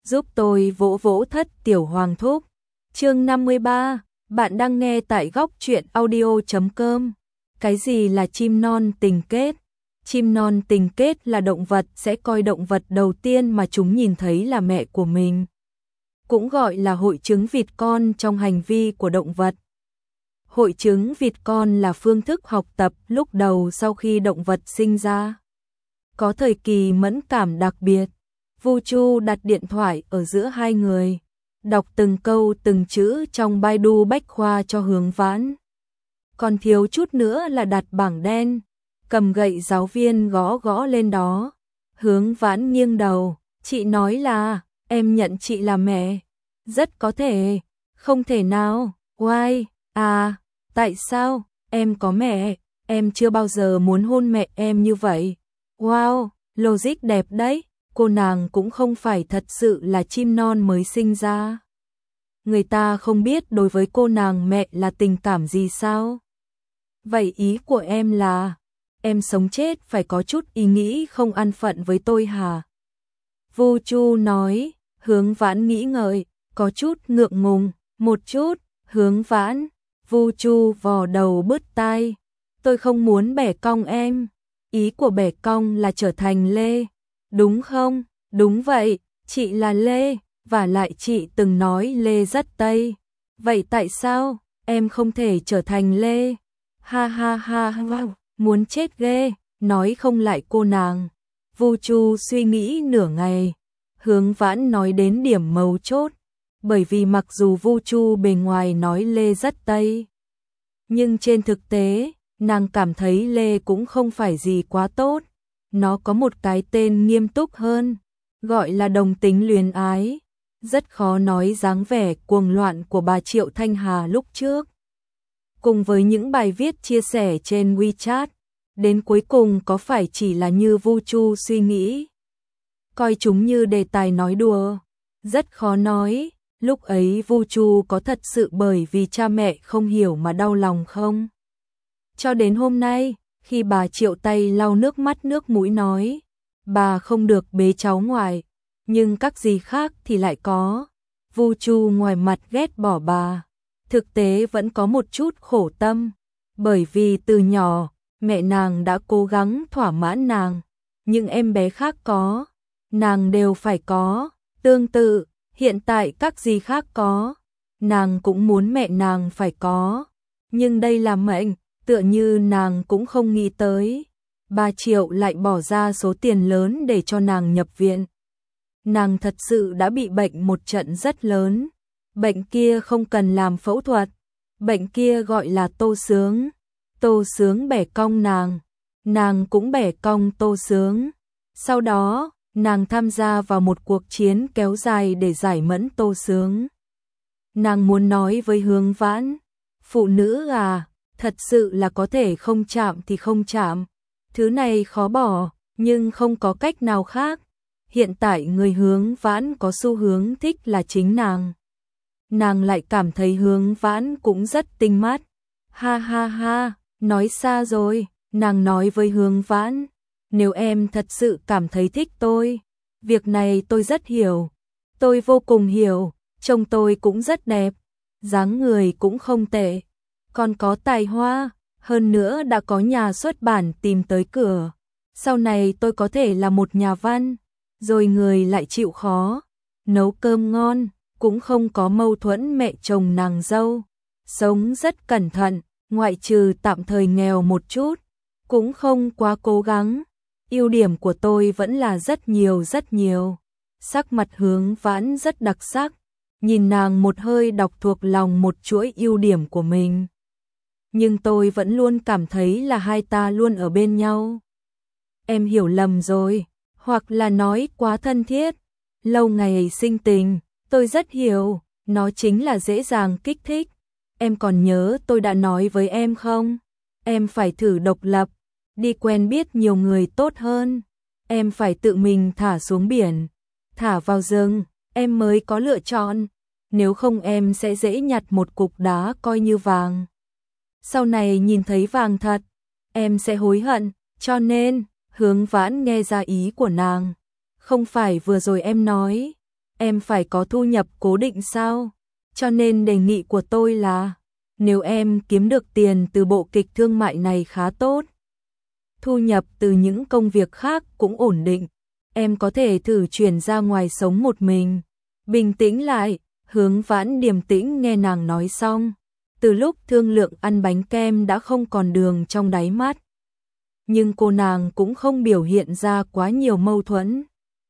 giúp tôi vỗ vỗ thất tiểu hoàng thúc. Chương 53, bạn đang nghe tại góc truyện audio.com. Cái gì là chim non tình kết? Chim non tình kết là động vật sẽ coi động vật đầu tiên mà chúng nhìn thấy là mẹ của mình. Cũng gọi là hội chứng vịt con trong hành vi của động vật. Hội chứng vịt con là phương thức học tập lúc đầu sau khi động vật sinh ra. Có thời kỳ mẫn cảm đặc biệt. Vu Chu đặt điện thoại ở giữa hai người, đọc từng câu từng chữ trong Baidu Bách Khoa cho Hướng Vãn. Còn thiếu chút nữa là đặt bảng đen, cầm gậy giáo viên gõ gõ lên đó. Hướng Vãn nghiêng đầu, chị nói là, em nhận chị là mẹ. Rất có thể, không thể nào, why, tại sao, em có mẹ, em chưa bao giờ muốn hôn mẹ em như vậy. Wow, logic đẹp đấy, cô nàng cũng không phải thật sự là chim non mới sinh ra. Người ta không biết đối với cô nàng mẹ là tình cảm gì sao? Vậy ý của em là, em sống chết phải có chút ý nghĩ không an phận với tôi hả? Vu Chu nói, Hướng Vãn nghĩ ngợi, có chút ngượng ngùng, một chút, Hướng Vãn. Vu Chu vò đầu bứt tai, tôi không muốn bẻ cong em. Ý của bẻ cong là trở thành Lê, đúng không? Đúng vậy, chị là Lê, và lại chị từng nói Lê rất Tây. Vậy tại sao em không thể trở thành Lê? Ha ha ha, wow, muốn chết ghê, nói không lại cô nàng. Vu Chu suy nghĩ nửa ngày, Hướng Vãn nói đến điểm mấu chốt. Bởi vì mặc dù Vu Chu bề ngoài nói Lê rất Tây, nhưng trên thực tế, nàng cảm thấy Lê cũng không phải gì quá tốt. Nó có một cái tên nghiêm túc hơn, gọi là đồng tính luyến ái. Rất khó nói dáng vẻ cuồng loạn của bà Triệu Thanh Hà lúc trước. Cùng với những bài viết chia sẻ trên WeChat, đến cuối cùng có phải chỉ là như Vu Chu suy nghĩ, coi chúng như đề tài nói đùa. Rất khó nói. Lúc ấy Vu Chu có thật sự bởi vì cha mẹ không hiểu mà đau lòng không? Cho đến hôm nay, khi bà Triệu tay lau nước mắt nước mũi nói, bà không được bế cháu ngoại, nhưng các gì khác thì lại có. Vu Chu ngoài mặt ghét bỏ bà, thực tế vẫn có một chút khổ tâm, bởi vì từ nhỏ, mẹ nàng đã cố gắng thỏa mãn nàng, nhưng em bé khác có, nàng đều phải có, tương tự. Hiện tại các gì khác có, nàng cũng muốn mẹ nàng phải có, nhưng đây là mệnh, tựa như nàng cũng không nghĩ tới. 3 triệu lại bỏ ra số tiền lớn để cho nàng nhập viện. Nàng thật sự đã bị bệnh một trận rất lớn, bệnh kia không cần làm phẫu thuật, bệnh kia gọi là Tô Sướng. Tô Sướng bẻ cong nàng cũng bẻ cong Tô Sướng. Sau đó, nàng tham gia vào một cuộc chiến kéo dài để giải mẫn Tô Sướng. Nàng muốn nói với Hướng Vãn, phụ nữ à, thật sự là có thể không chạm thì không chạm. Thứ này khó bỏ, nhưng không có cách nào khác. Hiện tại người Hướng Vãn có xu hướng thích là chính nàng. Nàng lại cảm thấy Hướng Vãn cũng rất tinh mắt. Ha ha ha, nói xa rồi, nàng nói với Hướng Vãn. Nếu em thật sự cảm thấy thích tôi, việc này tôi rất hiểu. Tôi vô cùng hiểu, trông tôi cũng rất đẹp, dáng người cũng không tệ, còn có tài hoa, hơn nữa đã có nhà xuất bản tìm tới cửa. Sau này tôi có thể là một nhà văn, rồi người lại chịu khó, nấu cơm ngon, cũng không có mâu thuẫn mẹ chồng nàng dâu. Sống rất cẩn thận, ngoại trừ tạm thời nghèo một chút, cũng không quá cố gắng. Ưu điểm của tôi vẫn là rất nhiều rất nhiều. Sắc mặt Hướng Vãn rất đặc sắc, nhìn nàng một hơi đọc thuộc lòng một chuỗi ưu điểm của mình. Nhưng tôi vẫn luôn cảm thấy là hai ta luôn ở bên nhau. Em hiểu lầm rồi, hoặc là nói quá thân thiết. Lâu ngày sinh tình, tôi rất hiểu, nó chính là dễ dàng kích thích. Em còn nhớ tôi đã nói với em không? Em phải thử độc lập, đi quen biết nhiều người tốt hơn. Em phải tự mình thả xuống biển, thả vào rừng, em mới có lựa chọn. Nếu không em sẽ dễ nhặt một cục đá coi như vàng. Sau này nhìn thấy vàng thật, em sẽ hối hận. Cho nên, Hướng Vãn nghe ra ý của nàng. Không phải vừa rồi em nói, em phải có thu nhập cố định sao? Cho nên đề nghị của tôi là, nếu em kiếm được tiền từ bộ kịch thương mại này khá tốt, thu nhập từ những công việc khác cũng ổn định, em có thể thử chuyển ra ngoài sống một mình. Bình tĩnh lại, Hướng Vãn điềm tĩnh nghe nàng nói xong. Từ lúc thương lượng ăn bánh kem đã không còn đường trong đáy mắt. Nhưng cô nàng cũng không biểu hiện ra quá nhiều mâu thuẫn.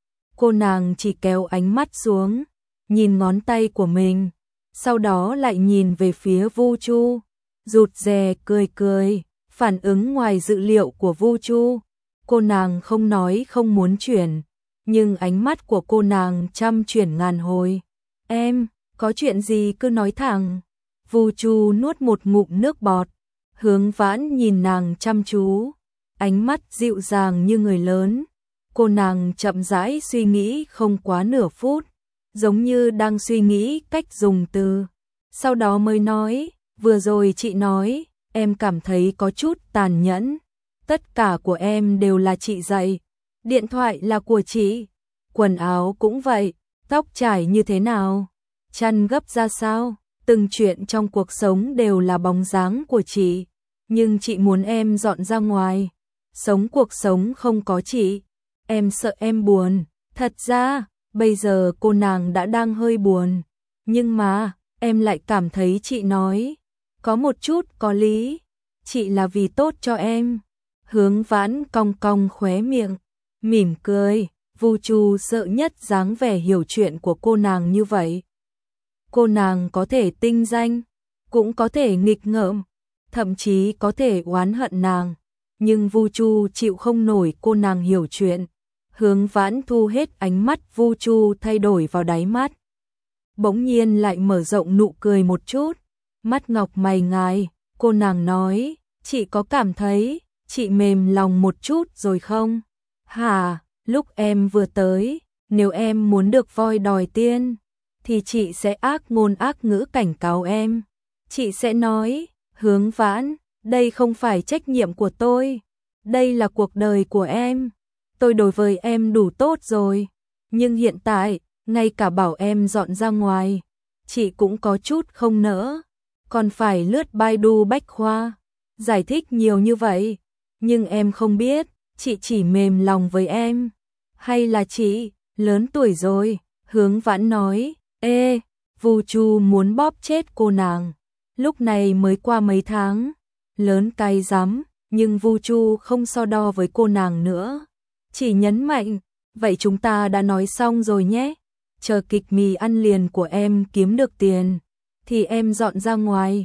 Cô nàng chỉ kéo ánh mắt xuống, nhìn ngón tay của mình, sau đó lại nhìn về phía Vu Chu, rụt rè cười cười, phản ứng ngoài dự liệu của Vu Chu. Cô nàng không nói không muốn chuyển, nhưng ánh mắt của cô nàng trăm chuyển ngàn hồi. Em, có chuyện gì cứ nói thẳng. Vu Chu nuốt một ngụm nước bọt, Hướng Vãn nhìn nàng chăm chú, ánh mắt dịu dàng như người lớn. Cô nàng chậm rãi suy nghĩ không quá nửa phút, giống như đang suy nghĩ cách dùng từ. Sau đó mới nói, vừa rồi chị nói, em cảm thấy có chút tàn nhẫn. Tất cả của em đều là chị dạy, điện thoại là của chị, quần áo cũng vậy, tóc trải như thế nào, chăn gấp ra sao, từng chuyện trong cuộc sống đều là bóng dáng của chị. Nhưng chị muốn em dọn ra ngoài, sống cuộc sống không có chị. Em sợ em buồn. Thật ra, bây giờ cô nàng đã đang hơi buồn. Nhưng mà, em lại cảm thấy chị nói có một chút có lý. Chị là vì tốt cho em. Hướng Vãn cong cong khóe miệng, mỉm cười. Vu Chu sợ nhất dáng vẻ hiểu chuyện của cô nàng như vậy. Cô nàng có thể tinh danh, cũng có thể nghịch ngợm, thậm chí có thể oán hận nàng. Nhưng Vu Chu chịu không nổi cô nàng hiểu chuyện. Hướng Vãn thu hết ánh mắt Vu Chu thay đổi vào đáy mắt. Bỗng nhiên lại mở rộng nụ cười một chút, mắt ngọc mày ngài, cô nàng nói, chị có cảm thấy chị mềm lòng một chút rồi không? Hả, lúc em vừa tới, nếu em muốn được voi đòi tiên, thì chị sẽ ác ngôn ác ngữ cảnh cáo em. Chị sẽ nói, Hướng Vãn, đây không phải trách nhiệm của tôi, đây là cuộc đời của em. Tôi đối với em đủ tốt rồi, nhưng hiện tại, ngay cả bảo em dọn ra ngoài, chị cũng có chút không nỡ, còn phải lướt Baidu Bách Khoa, giải thích nhiều như vậy, nhưng em không biết, chị chỉ mềm lòng với em, hay là chị, lớn tuổi rồi, Hướng Vãn nói, ê, Vu Chu muốn bóp chết cô nàng, lúc này mới qua mấy tháng, lớn cay rắm, nhưng Vu Chu không so đo với cô nàng nữa. Chỉ nhấn mạnh, vậy chúng ta đã nói xong rồi nhé, chờ kịch mì ăn liền của em kiếm được tiền, thì em dọn ra ngoài.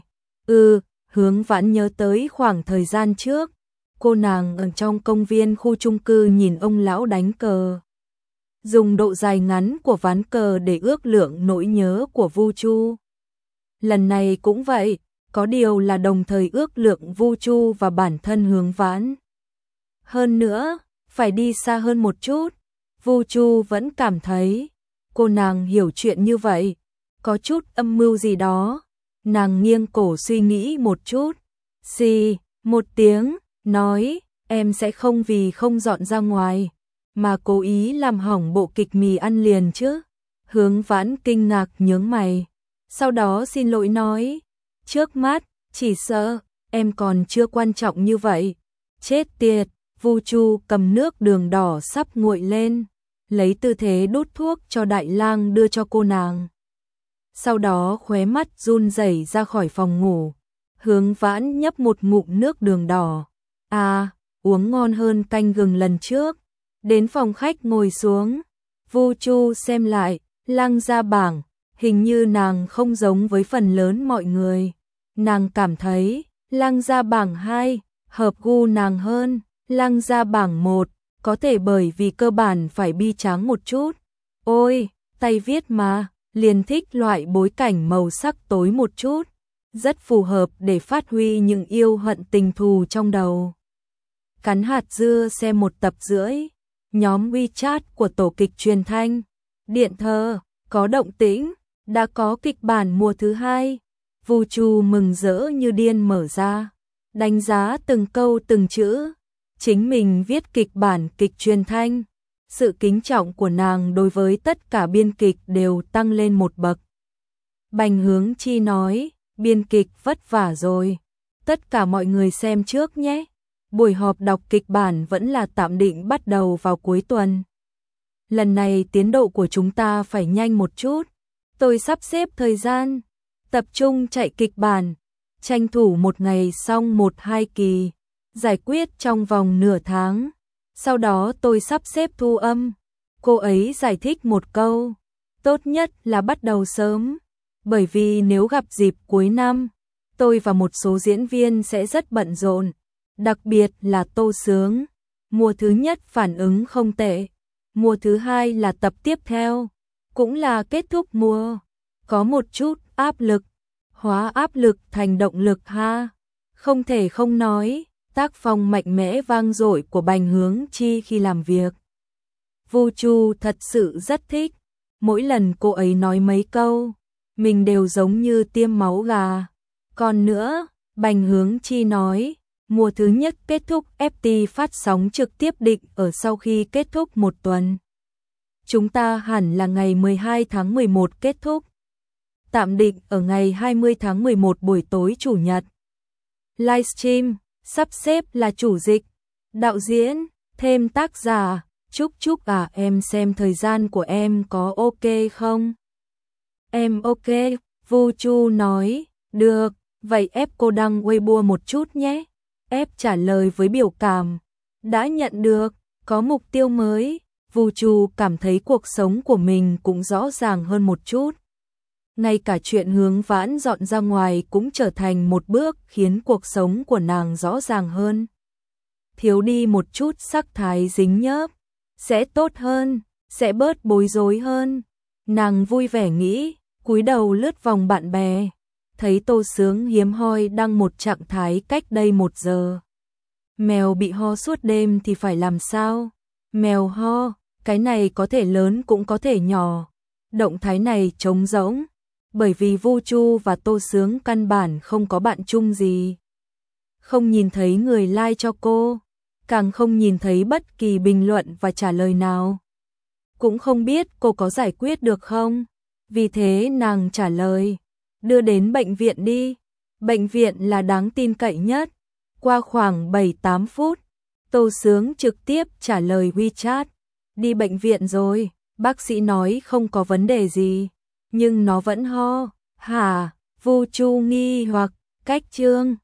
Hướng Vãn nhớ tới khoảng thời gian trước, cô nàng ở trong công viên khu chung cư nhìn ông lão đánh cờ. Dùng độ dài ngắn của ván cờ để ước lượng nỗi nhớ của Vu Chu. Lần này cũng vậy, có điều là đồng thời ước lượng Vu Chu và bản thân Hướng Vãn. Hơn nữa, phải đi xa hơn một chút, Vu Chu vẫn cảm thấy cô nàng hiểu chuyện như vậy, có chút âm mưu gì đó. Nàng nghiêng cổ suy nghĩ một chút, xì một tiếng, nói, em sẽ không vì không dọn ra ngoài, mà cố ý làm hỏng bộ kịch mì ăn liền chứ. Hướng Vãn kinh ngạc nhướng mày, sau đó xin lỗi nói, trước mắt, chỉ sợ, em còn chưa quan trọng như vậy. Chết tiệt, Vu Chu cầm nước đường đỏ sắp nguội lên, lấy tư thế đút thuốc cho Đại Lang đưa cho cô nàng. Sau đó khóe mắt run rẩy ra khỏi phòng ngủ. Hướng Vãn nhấp một ngụm nước đường đỏ. À, uống ngon hơn canh gừng lần trước. Đến phòng khách ngồi xuống. Vu Chu xem lại, Lang Gia Bảng, hình như nàng không giống với phần lớn mọi người. Nàng cảm thấy, Lang Gia Bảng 2, hợp gu nàng hơn. Lang Gia Bảng 1, có thể bởi vì cơ bản phải bi tráng một chút. Ôi, tay viết mà, liền thích loại bối cảnh màu sắc tối một chút. Rất phù hợp để phát huy những yêu hận tình thù trong đầu. Cắn hạt dưa xem 1 tập rưỡi. Nhóm WeChat của tổ kịch truyền thanh. Điện thơ, có động tĩnh, đã có kịch bản mùa thứ 2. Vu Chu mừng rỡ như điên mở ra, đánh giá từng câu từng chữ. Chính mình viết kịch bản kịch truyền thanh. Sự kính trọng của nàng đối với tất cả biên kịch đều tăng lên một bậc. Bành Hướng Chi nói, biên kịch vất vả rồi. Tất cả mọi người xem trước nhé. Buổi họp đọc kịch bản vẫn là tạm định bắt đầu vào cuối tuần. Lần này tiến độ của chúng ta phải nhanh một chút. Tôi sắp xếp thời gian, tập trung chạy kịch bản, tranh thủ một ngày xong 1-2 kỳ, giải quyết trong vòng nửa tháng. Sau đó tôi sắp xếp thu âm. Cô ấy giải thích một câu, tốt nhất là bắt đầu sớm, bởi vì nếu gặp dịp cuối năm, tôi và một số diễn viên sẽ rất bận rộn, đặc biệt là Tô Sướng. Mùa thứ nhất phản ứng không tệ, mùa thứ hai là tập tiếp theo, cũng là kết thúc mùa, có một chút áp lực, hóa áp lực thành động lực ha. Không thể không nói, tác phong mạnh mẽ vang dội của Bành Hướng Chi khi làm việc. Vu Chu thật sự rất thích, mỗi lần cô ấy nói mấy câu, mình đều giống như tiêm máu gà. Còn nữa, Bành Hướng Chi nói, mùa thứ nhất kết thúc FT phát sóng trực tiếp định ở sau khi kết thúc một tuần. Chúng ta hẳn là ngày 12 tháng 11 kết thúc. Tạm định ở ngày 20 tháng 11 buổi tối chủ nhật. Livestream, sắp xếp là chủ dịch, đạo diễn, thêm tác giả. Chúc à, em xem thời gian của em có ok không? Em ok, Vu Chu nói, được, vậy ép cô đăng Weibo một chút nhé. Ép trả lời với biểu cảm, đã nhận được, có mục tiêu mới. Vu Chu cảm thấy cuộc sống của mình cũng rõ ràng hơn một chút. Ngay cả chuyện Hướng Vãn dọn ra ngoài cũng trở thành một bước khiến cuộc sống của nàng rõ ràng hơn. Thiếu đi một chút sắc thái dính nhớp, sẽ tốt hơn, sẽ bớt bối rối hơn. Nàng vui vẻ nghĩ, cúi đầu lướt vòng bạn bè, thấy Tô Sướng hiếm hoi đăng một trạng thái cách đây 1 giờ. Mèo bị ho suốt đêm thì phải làm sao? Mèo ho, cái này có thể lớn cũng có thể nhỏ. Động thái này trống rỗng, bởi vì Vu Chu và Tô Sướng căn bản không có bạn chung gì. Không nhìn thấy người like cho cô, càng không nhìn thấy bất kỳ bình luận và trả lời nào. Cũng không biết cô có giải quyết được không? Vì thế nàng trả lời, đưa đến bệnh viện đi. Bệnh viện là đáng tin cậy nhất. Qua khoảng 7-8 phút, Tô Sướng trực tiếp trả lời WeChat. Đi bệnh viện rồi, bác sĩ nói không có vấn đề gì, nhưng nó vẫn ho. Hả? Vu Chu nghi hoặc, cách chương.